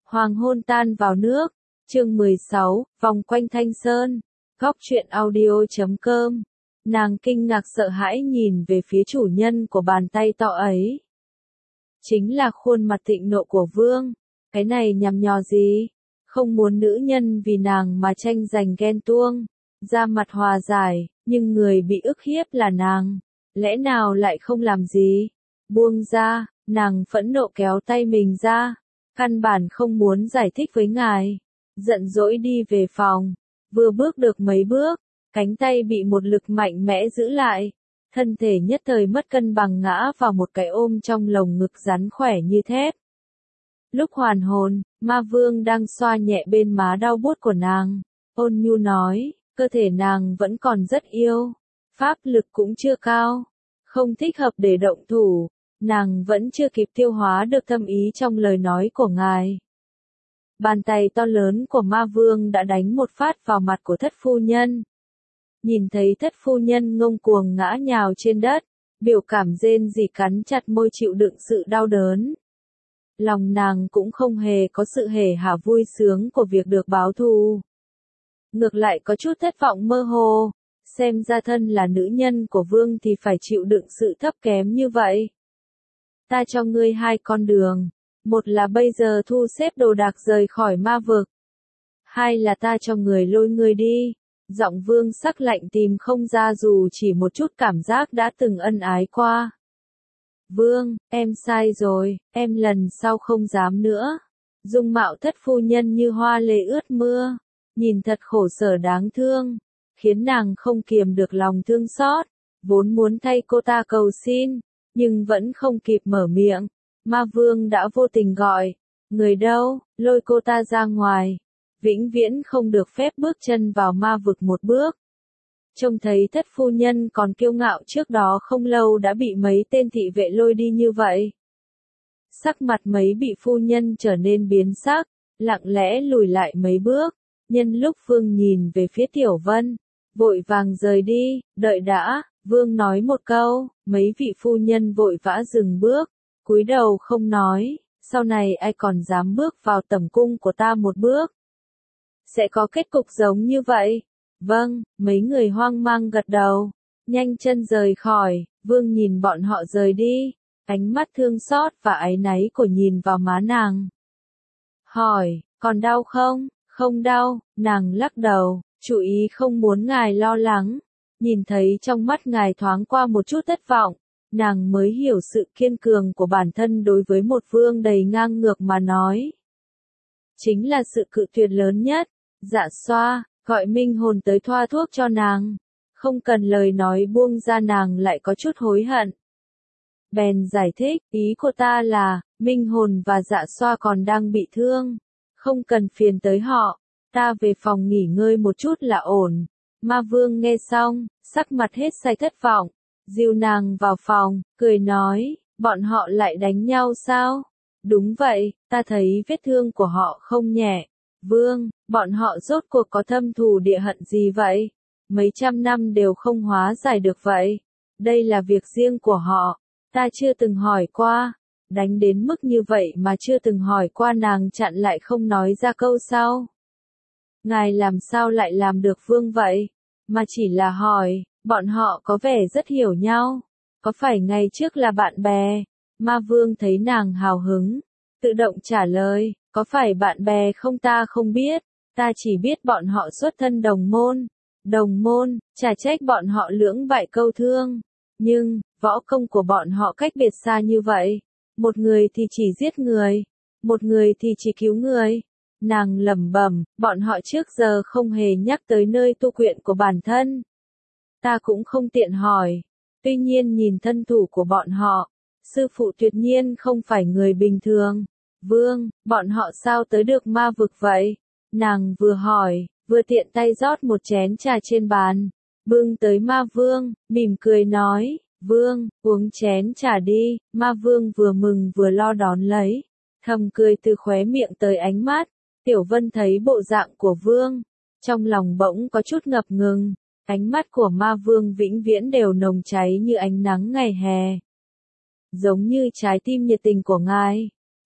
Hoàng hôn tan vào nước, chương 16, vòng quanh Thanh Sơn, góc truyện audio.com. Nàng kinh ngạc sợ hãi nhìn về phía chủ nhân của bàn tay to ấy. Chính là khuôn mặt thịnh nộ của Vương, cái này nhằm nhò gì? Không muốn nữ nhân vì nàng mà tranh giành ghen tuông, ra mặt hòa giải, nhưng người bị ức hiếp là nàng, lẽ nào lại không làm gì? Buông ra, nàng phẫn nộ kéo tay mình ra, căn bản không muốn giải thích với ngài, giận dỗi đi về phòng, vừa bước được mấy bước, cánh tay bị một lực mạnh mẽ giữ lại, thân thể nhất thời mất cân bằng ngã vào một cái ôm trong lồng ngực rắn khỏe như thép. Lúc hoàn hồn, Ma Vương đang xoa nhẹ bên má đau buốt của nàng, ôn nhu nói, cơ thể nàng vẫn còn rất yêu, pháp lực cũng chưa cao, không thích hợp để động thủ, nàng vẫn chưa kịp tiêu hóa được thâm ý trong lời nói của ngài. Bàn tay to lớn của Ma Vương đã đánh một phát vào mặt của thất phu nhân. Nhìn thấy thất phu nhân ngông cuồng ngã nhào trên đất, biểu cảm rên rỉ cắn chặt môi chịu đựng sự đau đớn. Lòng nàng cũng không hề có sự hề hả vui sướng của việc được báo thù. Ngược lại có chút thất vọng mơ hồ, xem ra thân là nữ nhân của Vương thì phải chịu đựng sự thấp kém như vậy. Ta cho ngươi hai con đường, một là bây giờ thu xếp đồ đạc rời khỏi ma vực, hai là ta cho người lôi ngươi đi. Giọng Vương sắc lạnh tìm không ra dù chỉ một chút cảm giác đã từng ân ái qua. Vương, em sai rồi, em lần sau không dám nữa. Dung mạo thất phu nhân như hoa lê ướt mưa, nhìn thật khổ sở đáng thương, khiến nàng không kiềm được lòng thương xót, vốn muốn thay cô ta cầu xin, nhưng vẫn không kịp mở miệng. Ma Vương đã vô tình gọi, người đâu, lôi cô ta ra ngoài, vĩnh viễn không được phép bước chân vào ma vực một bước. Trông thấy thất phu nhân còn kiêu ngạo trước đó không lâu đã bị mấy tên thị vệ lôi đi như vậy. Sắc mặt mấy vị phu nhân trở nên biến sắc, lặng lẽ lùi lại mấy bước, nhân lúc Vương nhìn về phía Tiểu Vân, vội vàng rời đi, đợi đã, Vương nói một câu, mấy vị phu nhân vội vã dừng bước, cúi đầu không nói, sau này ai còn dám bước vào tẩm cung của ta một bước. Sẽ có kết cục giống như vậy. Vâng, mấy người hoang mang gật đầu, nhanh chân rời khỏi, Vương nhìn bọn họ rời đi, ánh mắt thương xót và áy náy của nhìn vào má nàng. Hỏi, còn đau không? Không đau, nàng lắc đầu, chú ý không muốn ngài lo lắng, nhìn thấy trong mắt ngài thoáng qua một chút thất vọng, nàng mới hiểu sự kiên cường của bản thân đối với một Vương đầy ngang ngược mà nói. Chính là sự cự tuyệt lớn nhất. Dạ xoa, gọi Minh Hồn tới thoa thuốc cho nàng. Không cần lời nói buông ra nàng lại có chút hối hận. Bèn giải thích, ý của ta là, Minh Hồn và Dạ xoa còn đang bị thương. Không cần phiền tới họ, ta về phòng nghỉ ngơi một chút là ổn. Ma Vương nghe xong, sắc mặt hết say thất vọng, dìu nàng vào phòng, cười nói, bọn họ lại đánh nhau sao? Đúng vậy, ta thấy vết thương của họ không nhẹ. Vương, bọn họ rốt cuộc có thâm thù địa hận gì vậy? Mấy trăm năm đều không hóa giải được vậy. Đây là việc riêng của họ, ta chưa từng hỏi qua. Đánh đến mức như vậy mà chưa từng hỏi qua nàng chặn lại không nói ra câu sau. Ngài làm sao lại làm được Vương vậy? Mà chỉ là hỏi, bọn họ có vẻ rất hiểu nhau. Có phải ngày trước là bạn bè? Ma Vương thấy nàng hào hứng, tự động trả lời. Có phải bạn bè không ta không biết, ta chỉ biết bọn họ xuất thân đồng môn. Đồng môn, chả trách bọn họ lưỡng bại câu thương. Nhưng, võ công của bọn họ cách biệt xa như vậy. Một người thì chỉ giết người, một người thì chỉ cứu người. Nàng lẩm bẩm, bọn họ trước giờ không hề nhắc tới nơi tu luyện của bản thân. Ta cũng không tiện hỏi. Tuy nhiên nhìn thân thủ của bọn họ, sư phụ tuyệt nhiên không phải người bình thường. Vương, bọn họ sao tới được ma vực vậy? Nàng vừa hỏi, vừa tiện tay rót một chén trà trên bàn, bưng tới Ma Vương, mỉm cười nói, Vương, uống chén trà đi. Ma Vương vừa mừng vừa lo đón lấy, thầm cười từ khóe miệng tới ánh mắt. Tiểu Vân thấy bộ dạng của Vương, trong lòng bỗng có chút ngập ngừng, ánh mắt của Ma Vương vĩnh viễn đều nồng cháy như ánh nắng ngày hè. Giống như trái tim nhiệt tình của ngài.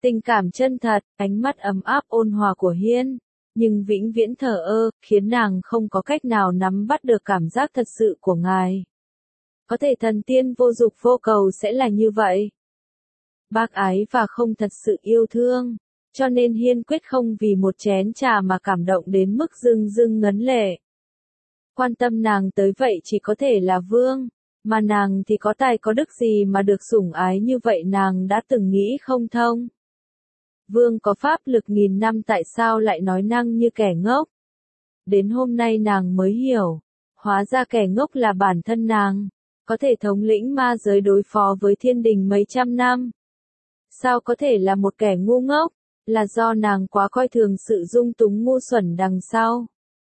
Tình cảm chân thật, ánh mắt ấm áp ôn hòa của Hiên, nhưng vĩnh viễn thờ ơ, khiến nàng không có cách nào nắm bắt được cảm giác thật sự của ngài. Có thể thần tiên vô dục vô cầu sẽ là như vậy. Bác ái và không thật sự yêu thương, cho nên Hiên quyết không vì một chén trà mà cảm động đến mức rưng rưng ngấn lệ. Quan tâm nàng tới vậy chỉ có thể là Vương, mà nàng thì có tài có đức gì mà được sủng ái như vậy nàng đã từng nghĩ không thông. Vương có pháp lực nghìn năm tại sao lại nói năng như kẻ ngốc. Đến hôm nay nàng mới hiểu, hóa ra kẻ ngốc là bản thân nàng, có thể thống lĩnh ma giới đối phó với thiên đình mấy trăm năm. Sao có thể là một kẻ ngu ngốc, là do nàng quá coi thường sự dung túng ngu xuẩn đằng sau.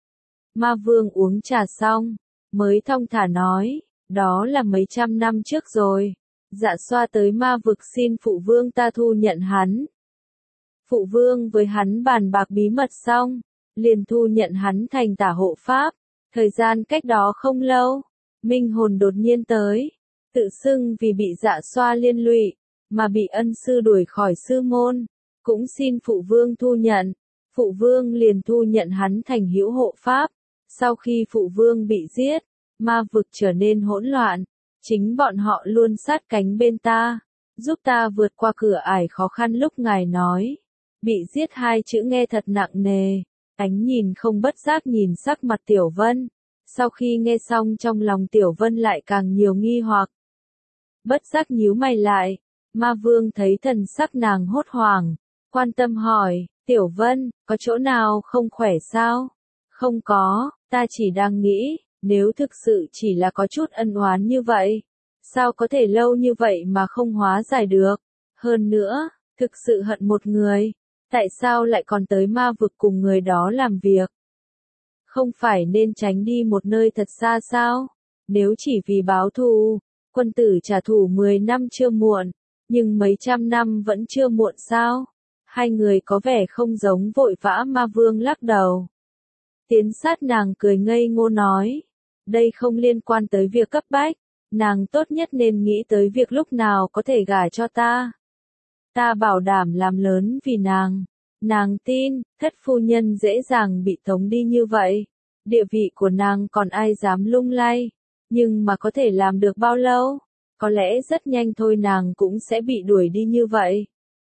Ma Vương uống trà xong, mới thong thả nói, đó là mấy trăm năm trước rồi. Dạ Xoa tới ma vực xin phụ vương ta thu nhận hắn. Phụ vương với hắn bàn bạc bí mật xong, liền thu nhận hắn thành tả hộ pháp. Thời gian cách đó không lâu, Minh Hồn đột nhiên tới, tự xưng vì bị Dạ Xoa liên lụy, mà bị ân sư đuổi khỏi sư môn, cũng xin phụ vương thu nhận. Phụ vương liền thu nhận hắn thành hữu hộ pháp. Sau khi phụ vương bị giết, ma vực trở nên hỗn loạn, chính bọn họ luôn sát cánh bên ta, giúp ta vượt qua cửa ải khó khăn lúc ngài nói. Bị giết hai chữ nghe thật nặng nề, ánh nhìn không bất giác nhìn sắc mặt Tiểu Vân. Sau khi nghe xong trong lòng Tiểu Vân lại càng nhiều nghi hoặc. Bất giác nhíu mày lại, ma vương thấy thần sắc nàng hốt hoảng, quan tâm hỏi, Tiểu Vân, có chỗ nào không khỏe sao? Không có, ta chỉ đang nghĩ, nếu thực sự chỉ là có chút ân oán như vậy, sao có thể lâu như vậy mà không hóa giải được? Hơn nữa, thực sự hận một người, tại sao lại còn tới ma vực cùng người đó làm việc? Không phải nên tránh đi một nơi thật xa sao? Nếu chỉ vì báo thù, quân tử trả thù 10 năm chưa muộn, nhưng mấy trăm năm vẫn chưa muộn sao? Hai người có vẻ không giống vội vã. Ma Vương lắc đầu. Tiến sát nàng cười ngây ngô nói, đây không liên quan tới việc cấp bách, nàng tốt nhất nên nghĩ tới việc lúc nào có thể gả cho ta. Ta bảo đảm làm lớn vì nàng tin, thất phu nhân dễ dàng bị tống đi như vậy, địa vị của nàng còn ai dám lung lay, nhưng mà có thể làm được bao lâu, có lẽ rất nhanh thôi nàng cũng sẽ bị đuổi đi như vậy.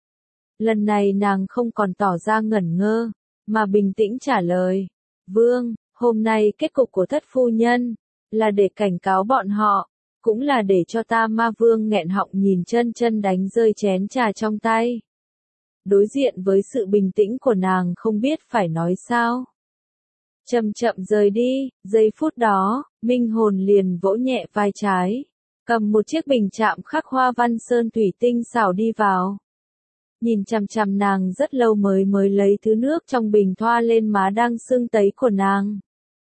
Lần này nàng không còn tỏ ra ngẩn ngơ, mà bình tĩnh trả lời. Vương, hôm nay kết cục của thất phu nhân, là để cảnh cáo bọn họ, cũng là để cho ta. Ma Vương nghẹn họng nhìn chân chân đánh rơi chén trà trong tay. Đối diện với sự bình tĩnh của nàng không biết phải nói sao. Chậm chậm rời đi, giây phút đó, Minh Hồn liền vỗ nhẹ vai trái, cầm một chiếc bình chạm khắc hoa văn sơn thủy tinh xảo đi vào. Nhìn chằm chằm nàng rất lâu mới lấy thứ nước trong bình thoa lên má đang sưng tấy của nàng.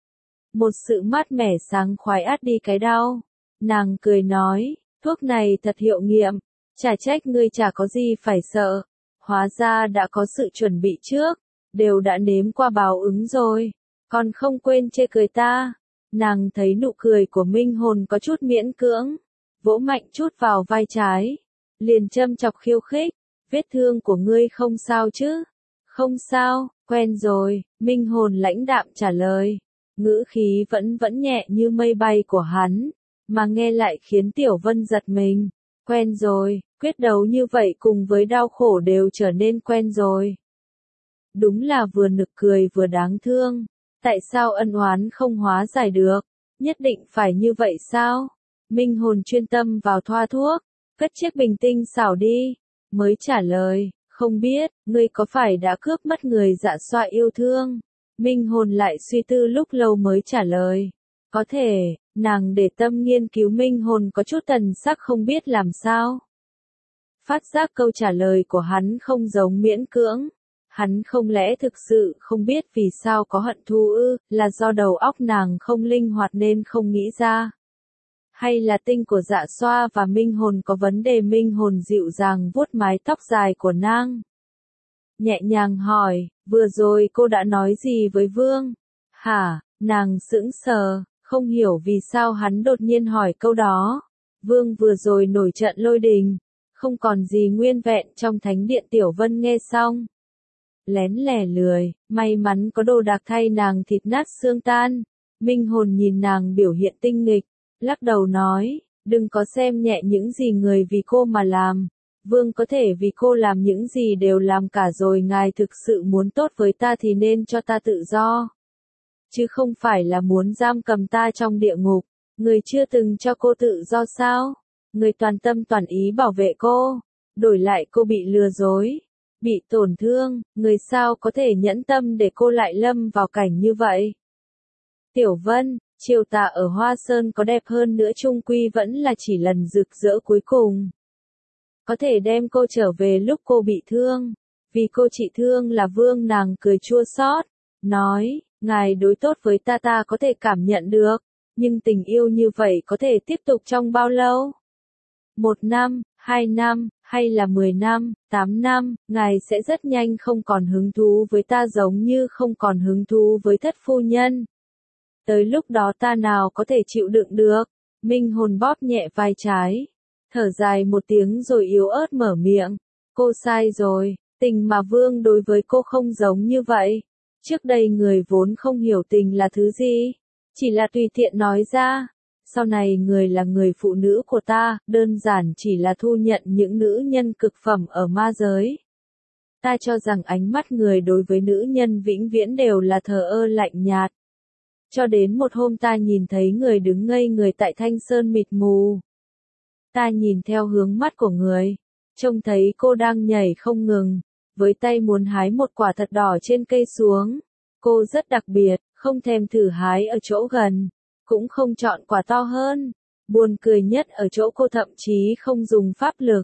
Một sự mát mẻ sáng khoái át đi cái đau. Nàng cười nói, thuốc này thật hiệu nghiệm, chả trách ngươi chả có gì phải sợ. Hóa ra đã có sự chuẩn bị trước, đều đã nếm qua báo ứng rồi, còn không quên chê cười ta. Nàng thấy nụ cười của Minh Hồn có chút miễn cưỡng, vỗ mạnh chút vào vai trái, liền châm chọc khiêu khích. Vết thương của ngươi không sao chứ? Không sao, quen rồi, Minh Hồn lãnh đạm trả lời. Ngữ khí vẫn nhẹ như mây bay của hắn, mà nghe lại khiến Tiểu Vân giật mình. Quen rồi, quyết đấu như vậy cùng với đau khổ đều trở nên quen rồi. Đúng là vừa nực cười vừa đáng thương. Tại sao ân oán không hóa giải được? Nhất định phải như vậy sao? Minh Hồn chuyên tâm vào thoa thuốc, cất chiếc bình tinh xảo đi. Mới trả lời, không biết, ngươi có phải đã cướp mất người Dạ Xoa yêu thương? Minh Hồn lại suy tư lúc lâu mới trả lời. Có thể, nàng để tâm nghiên cứu. Minh Hồn có chút thần sắc không biết làm sao. Phát giác câu trả lời của hắn không giống miễn cưỡng. Hắn không lẽ thực sự không biết vì sao có hận thù ư, là do đầu óc nàng không linh hoạt nên không nghĩ ra. Hay là tinh của Dạ Xoa và Minh Hồn có vấn đề? Minh Hồn dịu dàng vuốt mái tóc dài của nàng. Nhẹ nhàng hỏi, vừa rồi cô đã nói gì với Vương? Hả, nàng sững sờ, không hiểu vì sao hắn đột nhiên hỏi câu đó. Vương vừa rồi nổi trận lôi đình, không còn gì nguyên vẹn trong thánh điện. Tiểu Vân nghe xong, lén lẻ lười, may mắn có đồ đạc thay nàng thịt nát xương tan. Minh Hồn nhìn nàng biểu hiện tinh nghịch, lắc đầu nói, đừng có xem nhẹ những gì người vì cô mà làm. Vương có thể vì cô làm những gì đều làm cả rồi, ngài thực sự muốn tốt với ta thì nên cho ta tự do. Chứ không phải là muốn giam cầm ta trong địa ngục. Người chưa từng cho cô tự do sao? Người toàn tâm toàn ý bảo vệ cô, đổi lại cô bị lừa dối, bị tổn thương, người sao có thể nhẫn tâm để cô lại lâm vào cảnh như vậy? Tiểu Vân, chiều tà ở Hoa Sơn có đẹp hơn nữa chung quy vẫn là chỉ lần rực rỡ cuối cùng. Có thể đem cô trở về lúc cô bị thương. Vì cô trị thương là Vương. Nàng cười chua xót, nói, ngài đối tốt với ta ta có thể cảm nhận được, nhưng tình yêu như vậy có thể tiếp tục trong bao lâu? 1 năm, 2 năm, hay là 10 năm, 8 năm, ngài sẽ rất nhanh không còn hứng thú với ta giống như không còn hứng thú với thất phu nhân. Tới lúc đó ta nào có thể chịu đựng được? Minh Hồn bóp nhẹ vai trái, thở dài một tiếng rồi yếu ớt mở miệng. Cô sai rồi, tình mà Vương đối với cô không giống như vậy. Trước đây người vốn không hiểu tình là thứ gì, chỉ là tùy tiện nói ra. Sau này người là người phụ nữ của ta, đơn giản chỉ là thu nhận những nữ nhân cực phẩm ở ma giới. Ta cho rằng ánh mắt người đối với nữ nhân vĩnh viễn đều là thờ ơ lạnh nhạt. Cho đến một hôm ta nhìn thấy người đứng ngây người tại Thanh Sơn mịt mù. Ta nhìn theo hướng mắt của người, trông thấy cô đang nhảy không ngừng, với tay muốn hái một quả thật đỏ trên cây xuống. Cô rất đặc biệt, không thèm thử hái ở chỗ gần, cũng không chọn quả to hơn. Buồn cười nhất ở chỗ cô thậm chí không dùng pháp lực.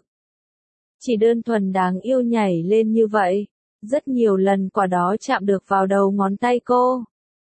Chỉ đơn thuần đáng yêu nhảy lên như vậy. Rất nhiều lần quả đó chạm được vào đầu ngón tay cô.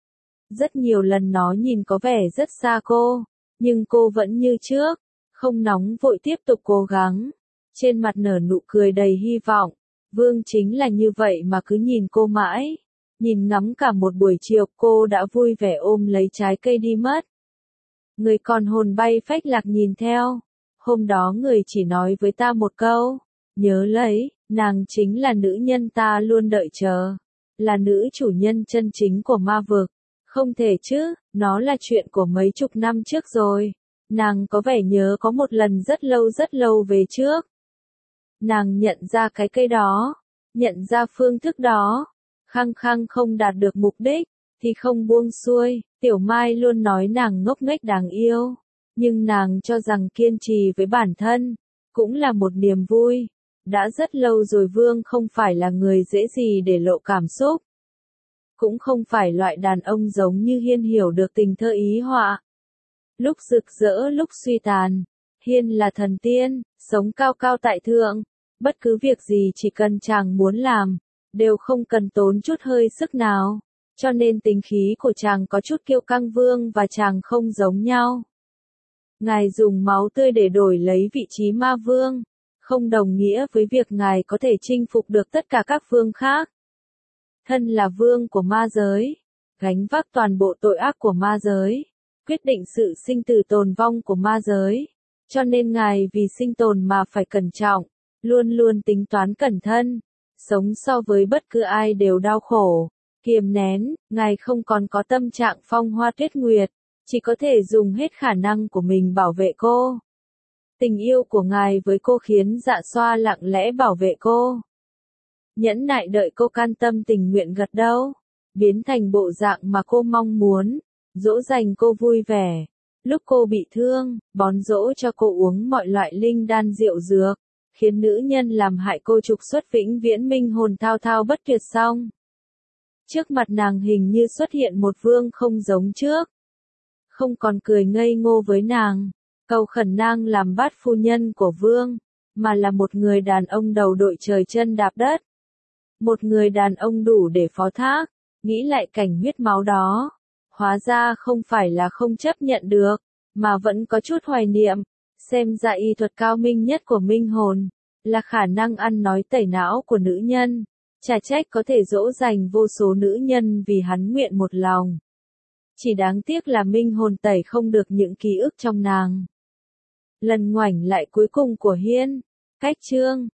Rất nhiều lần nó nhìn có vẻ rất xa cô, nhưng cô vẫn như trước, không nóng vội tiếp tục cố gắng. Trên mặt nở nụ cười đầy hy vọng. Vương chính là như vậy mà cứ nhìn cô mãi. Nhìn ngắm cả một buổi chiều cô đã vui vẻ ôm lấy trái cây đi mất. Người còn hồn bay phách lạc nhìn theo. Hôm đó người chỉ nói với ta một câu. Nhớ lấy, nàng chính là nữ nhân ta luôn đợi chờ. Là nữ chủ nhân chân chính của ma vực. Không thể chứ, nó là chuyện của mấy chục năm trước rồi. Nàng có vẻ nhớ có một lần rất lâu về trước. Nàng nhận ra cái cây đó, nhận ra phương thức đó. Khăng khăng không đạt được mục đích, thì không buông xuôi. Tiểu Mai luôn nói nàng ngốc nghếch đáng yêu. Nhưng nàng cho rằng kiên trì với bản thân, cũng là một niềm vui. Đã rất lâu rồi Vương không phải là người dễ gì để lộ cảm xúc. Cũng không phải loại đàn ông giống như Hiên hiểu được tình thơ ý họa. Lúc rực rỡ lúc suy tàn. Hiên là thần tiên, sống cao cao tại thượng. Bất cứ việc gì chỉ cần chàng muốn làm, đều không cần tốn chút hơi sức nào. Cho nên tính khí của chàng có chút kiêu căng. Vương và chàng không giống nhau. Ngài dùng máu tươi để đổi lấy vị trí ma vương, không đồng nghĩa với việc ngài có thể chinh phục được tất cả các vương khác. Thân là vương của ma giới, gánh vác toàn bộ tội ác của ma giới, quyết định sự sinh tử tồn vong của ma giới. Cho nên ngài vì sinh tồn mà phải cẩn trọng, luôn luôn tính toán cẩn thận, sống so với bất cứ ai đều đau khổ, kiềm nén. Ngài không còn có tâm trạng phong hoa tuyết nguyệt, chỉ có thể dùng hết khả năng của mình bảo vệ cô. Tình yêu của ngài với cô khiến Dạ Xoa lặng lẽ bảo vệ cô. Nhẫn nại đợi cô can tâm tình nguyện gật đầu, biến thành bộ dạng mà cô mong muốn, dỗ dành cô vui vẻ. Lúc cô bị thương, bón dỗ cho cô uống mọi loại linh đan rượu dược, khiến nữ nhân làm hại cô trục xuất vĩnh viễn minh hồn thao thao bất tuyệt xong. Trước mặt nàng hình như xuất hiện một vương không giống trước. Không còn cười ngây ngô với nàng, cầu khẩn nàng làm bát phu nhân của vương, mà là một người đàn ông đầu đội trời chân đạp đất. Một người đàn ông đủ để phó thác. Nghĩ lại cảnh huyết máu đó, hóa ra không phải là không chấp nhận được, mà vẫn có chút hoài niệm. Xem ra y thuật cao minh nhất của minh hồn, là khả năng ăn nói tẩy não của nữ nhân. Chả trách có thể dỗ dành vô số nữ nhân vì hắn nguyện một lòng. Chỉ đáng tiếc là minh hồn tẩy không được những ký ức trong nàng. Lần ngoảnh lại cuối cùng của Hiên, Cách chương